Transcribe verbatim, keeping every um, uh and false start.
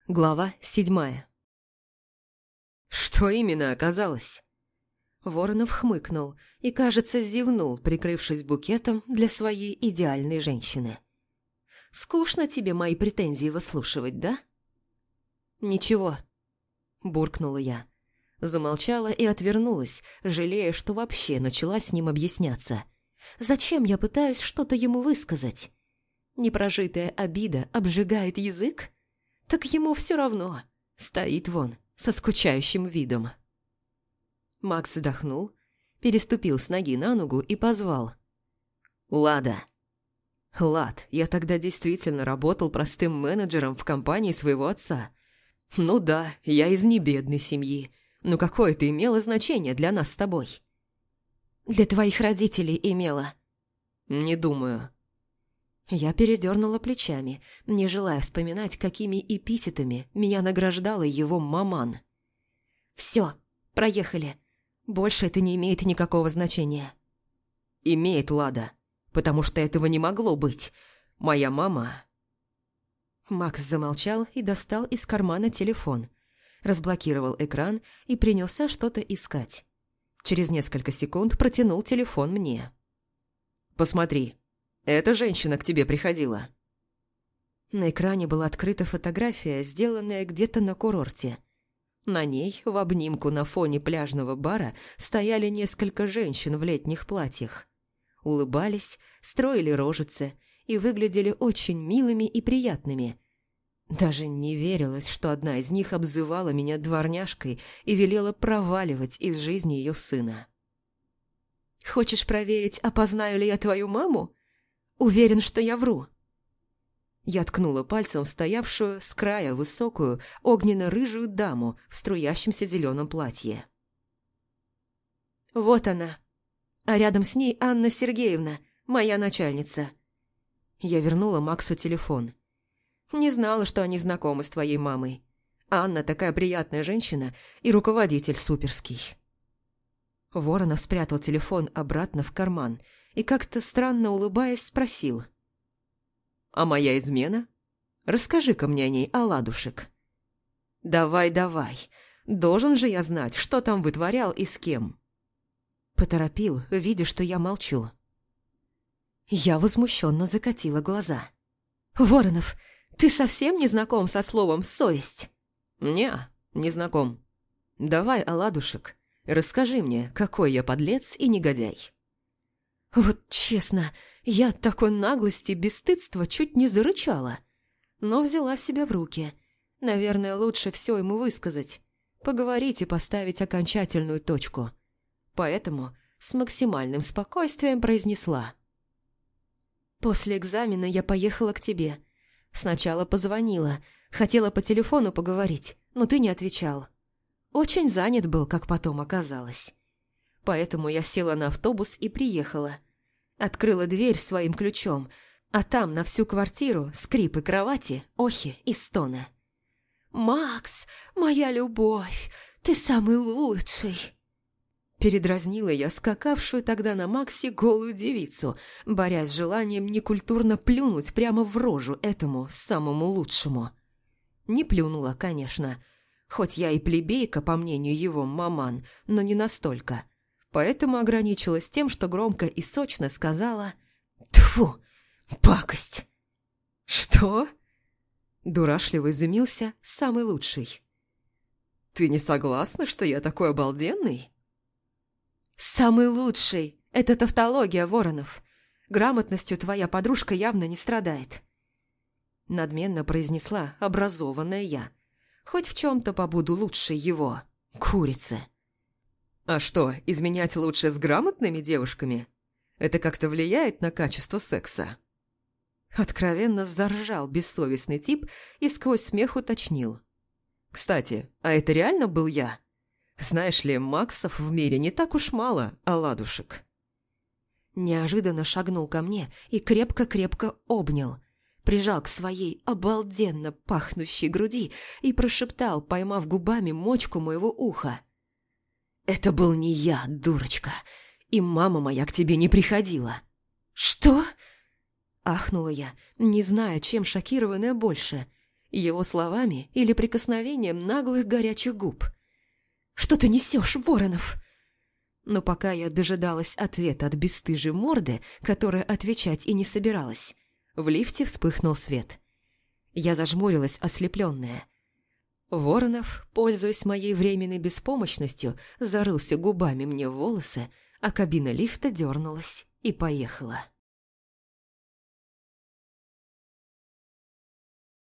Глава седьмая. Что именно оказалось? Воронов хмыкнул и, кажется, зевнул, прикрывшись букетом для своей идеальной женщины. «Скучно тебе мои претензии выслушивать, да?» «Ничего», – буркнула я. Замолчала и отвернулась, жалея, что вообще начала с ним объясняться. «Зачем я пытаюсь что-то ему высказать? Непрожитая обида обжигает язык? Так ему все равно. Стоит вон, со скучающим видом». Макс вздохнул, переступил с ноги на ногу и позвал. «Лада». «Лад, я тогда действительно работал простым менеджером в компании своего отца. Ну да, я из небедной семьи, но какое это имело значение для нас с тобой?» «Для твоих родителей имело». «Не думаю». Я передернула плечами, не желая вспоминать, какими эпитетами меня награждала его маман. «Все, проехали. Больше это не имеет никакого значения». «Имеет, Лада, потому что этого не могло быть. Моя мама...» Макс замолчал и достал из кармана телефон, разблокировал экран и принялся что-то искать. Через несколько секунд протянул телефон мне. «Посмотри. Эта женщина к тебе приходила». На экране была открыта фотография, сделанная где-то на курорте. На ней, в обнимку на фоне пляжного бара, стояли несколько женщин в летних платьях. Улыбались, строили рожицы и выглядели очень милыми и приятными. Даже не верилось, что одна из них обзывала меня дворняжкой и велела проваливать из жизни ее сына. «Хочешь проверить, опознаю ли я твою маму? Уверен, что я вру». Я ткнула пальцем в стоявшую с края высокую огненно-рыжую даму в струящемся зеленом платье. «Вот она. А рядом с ней Анна Сергеевна, моя начальница». Я вернула Максу телефон. «Не знала, что они знакомы с твоей мамой. Анна такая приятная женщина и руководитель суперский». Воронов спрятал телефон обратно в карман и, как-то странно улыбаясь, спросил. «А моя измена? Расскажи-ка мне о ней, оладушек». «Давай, давай. Должен же я знать, что там вытворял и с кем». Поторопил, видя, что я молчу. Я возмущенно закатила глаза. «Воронов, ты совсем не знаком со словом «совесть»?» «Не, не знаком. Давай, оладушек, расскажи мне, какой я подлец и негодяй». Вот честно, я от такой наглости и бесстыдства чуть не зарычала. Но взяла себя в руки. Наверное, лучше все ему высказать. Поговорить и поставить окончательную точку. Поэтому с максимальным спокойствием произнесла. «После экзамена я поехала к тебе. Сначала позвонила, хотела по телефону поговорить, но ты не отвечал. Очень занят был, как потом оказалось. Поэтому я села на автобус и приехала. Открыла дверь своим ключом, а там на всю квартиру скрипы кровати, охи и стоны. «Макс, моя любовь, ты самый лучший!» Передразнила я скакавшую тогда на Максе голую девицу, борясь с желанием некультурно плюнуть прямо в рожу этому самому лучшему. Не плюнула, конечно, хоть я и плебейка, по мнению его маман, но не настолько. Поэтому ограничилась тем, что громко и сочно сказала «Тьфу, пакость!» «Что?» – дурашливо изумился самый лучший. «Ты не согласна, что я такой обалденный?» «Самый лучший – это тавтология, Воронов. Грамотностью твоя подружка явно не страдает». Надменно произнесла образованная я. «Хоть в чем-то побуду лучше его, курицы». «А что, изменять лучше с грамотными девушками? Это как-то влияет на качество секса?» Откровенно заржал бессовестный тип и сквозь смех уточнил. «Кстати, а это реально был я? Знаешь ли, Максов в мире не так уж мало, оладушек». Неожиданно шагнул ко мне и крепко-крепко обнял, прижал к своей обалденно пахнущей груди и прошептал, поймав губами мочку моего уха. «Это был не я, дурочка, и мама моя к тебе не приходила». «Что?» – ахнула я, не зная, чем шокированная больше. Его словами или прикосновением наглых горячих губ. «Что ты несешь, Воронов?» Но пока я дожидалась ответа от бесстыжей морды, которая отвечать и не собиралась, в лифте вспыхнул свет. Я зажмурилась, ослепленная. Воронов, пользуясь моей временной беспомощностью, зарылся губами мне в волосы, а кабина лифта дернулась и поехала.